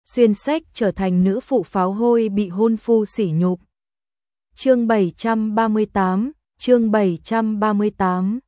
xuyên sách trở thành nữ phụ pháo hôi bị hôn phu sỉ nhục. Chương 738, chương 738.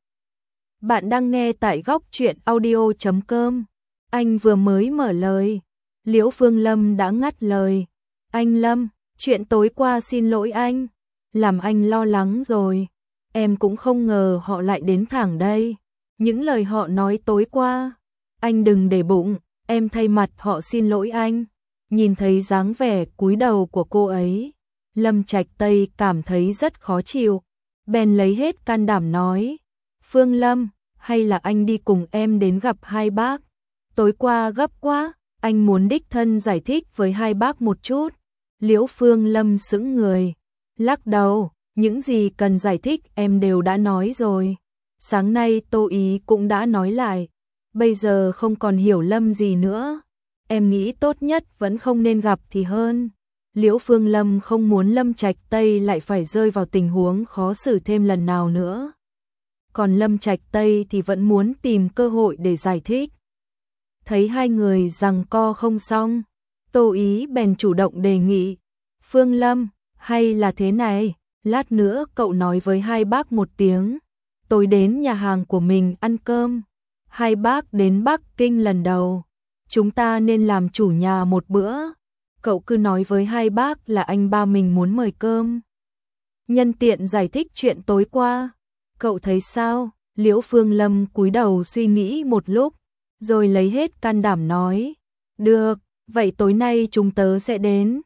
Bạn đang nghe tại góc truyện audio.com. Anh vừa mới mở lời, Liễu Phương Lâm đã ngắt lời. Anh Lâm, chuyện tối qua xin lỗi anh, làm anh lo lắng rồi. Em cũng không ngờ họ lại đến thẳng đây. Những lời họ nói tối qua, anh đừng để bụng, em thay mặt họ xin lỗi anh. Nhìn thấy dáng vẻ cúi đầu của cô ấy, Lâm Trạch Tây cảm thấy rất khó chịu, bèn lấy hết can đảm nói: Phương Lâm, hay là anh đi cùng em đến gặp hai bác. Tối qua gấp quá, anh muốn đích thân giải thích với hai bác một chút. Liễu Phương Lâm sững người, lắc đầu: những gì cần giải thích em đều đã nói rồi. Sáng nay Tô Ý cũng đã nói lại, bây giờ không còn hiểu Lâm gì nữa. Em nghĩ tốt nhất vẫn không nên gặp thì hơn. Liễu Phương Lâm không muốn Lâm Trạch Tây lại phải rơi vào tình huống khó xử thêm lần nào nữa. Còn Lâm Trạch Tây thì vẫn muốn tìm cơ hội để giải thích. Thấy hai người giằng co không xong, Tô Ý bèn chủ động đề nghị: Phương Lâm, hay là thế này, lát nữa cậu nói với hai bác một tiếng, tối đến nhà hàng của mình ăn cơm. Hai bác đến Bắc Kinh lần đầu, chúng ta nên làm chủ nhà một bữa. Cậu cứ nói với hai bác là anh ba mình muốn mời cơm. Nhân tiện giải thích chuyện tối qua. Cậu thấy sao? Liễu Phương Lâm cúi đầu suy nghĩ một lúc, rồi lấy hết can đảm nói: được, vậy tối nay chúng tớ sẽ đến.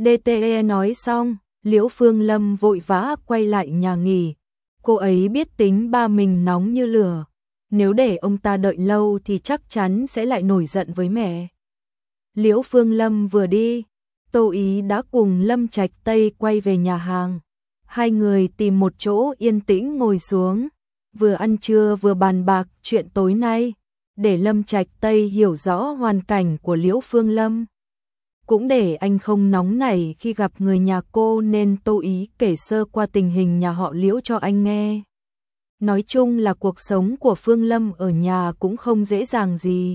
DTE nói xong, Liễu Phương Lâm vội vã quay lại nhà nghỉ. Cô ấy biết tính ba mình nóng như lửa, nếu để ông ta đợi lâu thì chắc chắn sẽ lại nổi giận với mẹ. Liễu Phương Lâm vừa đi, Tô Ý đã cùng Lâm Trạch Tây quay về nhà hàng. Hai người tìm một chỗ yên tĩnh ngồi xuống, vừa ăn trưa vừa bàn bạc chuyện tối nay, để Lâm Trạch Tây hiểu rõ hoàn cảnh của Liễu Phương Lâm. Cũng để anh không nóng nảy khi gặp người nhà cô, nên Tô Ý kể sơ qua tình hình nhà họ Liễu cho anh nghe. Nói chung là cuộc sống của Phương Lâm ở nhà cũng không dễ dàng gì.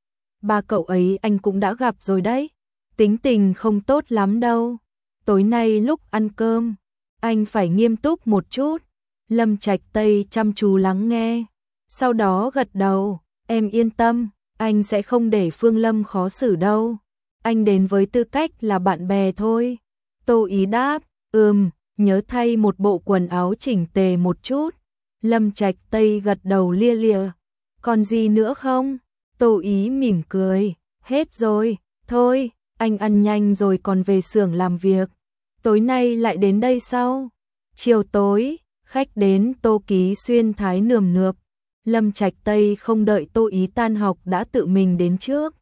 Ba cậu ấy anh cũng đã gặp rồi đấy, tính tình không tốt lắm đâu. Tối nay lúc ăn cơm, anh phải nghiêm túc một chút. Lâm Trạch Tây chăm chú lắng nghe, sau đó gật đầu: em yên tâm, anh sẽ không để Phương Lâm khó xử đâu. Anh đến với tư cách là bạn bè thôi. Tô Ý đáp: nhớ thay một bộ quần áo chỉnh tề một chút. Lâm Trạch Tây gật đầu lia lịa: còn gì nữa không? Tô Ý mỉm cười: hết rồi, thôi, anh ăn nhanh rồi còn về xưởng làm việc. Tối nay lại đến đây sao? Chiều tối, khách đến Tô Ký Xuyên thái nườm nượp. Lâm Trạch Tây không đợi Tô Ý tan học đã tự mình đến trước.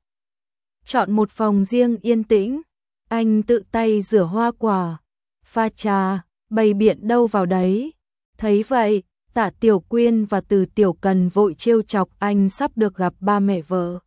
Chọn một phòng riêng yên tĩnh, anh tự tay rửa hoa quả, pha trà, bày biện đâu vào đấy. Thấy vậy, Tạ Tiểu Quyên và Từ Tiểu Cần vội trêu chọc anh sắp được gặp ba mẹ vợ.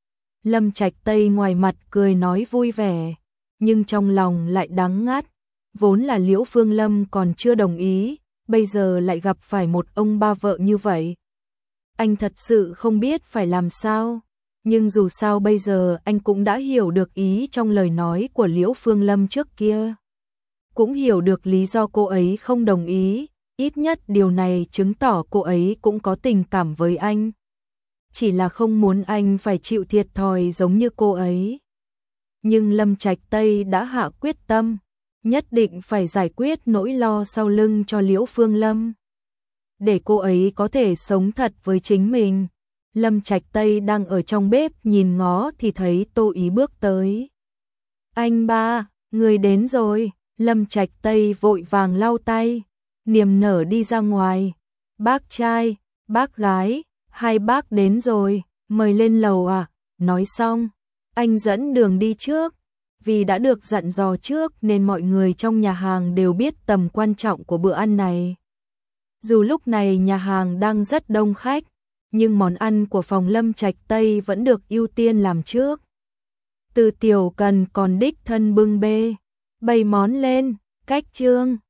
Lâm Trạch Tây ngoài mặt cười nói vui vẻ, nhưng trong lòng lại đắng ngắt. Vốn là Liễu Phương Lâm còn chưa đồng ý, bây giờ lại gặp phải một ông ba vợ như vậy. Anh thật sự không biết phải làm sao, nhưng dù sao bây giờ anh cũng đã hiểu được ý trong lời nói của Liễu Phương Lâm trước kia. Cũng hiểu được lý do cô ấy không đồng ý, ít nhất điều này chứng tỏ cô ấy cũng có tình cảm với anh. Chỉ là không muốn anh phải chịu thiệt thòi giống như cô ấy. Nhưng Lâm Trạch Tây đã hạ quyết tâm, nhất định phải giải quyết nỗi lo sau lưng cho Liễu Phương Lâm, để cô ấy có thể sống thật với chính mình. Lâm Trạch Tây đang ở trong bếp nhìn ngó thì thấy Tô Ý bước tới. Anh ba, người đến rồi. Lâm Trạch Tây vội vàng lau tay, niềm nở đi ra ngoài. Bác trai, bác gái, hai bác đến rồi, mời lên lầu à? Nói xong, anh dẫn đường đi trước. Vì đã được dặn dò trước nên mọi người trong nhà hàng đều biết tầm quan trọng của bữa ăn này. Dù lúc này nhà hàng đang rất đông khách, nhưng món ăn của phòng Lâm Trạch Tây vẫn được ưu tiên làm trước. Từ Tiểu Cần còn đích thân bưng bê, bày món lên, cách trương,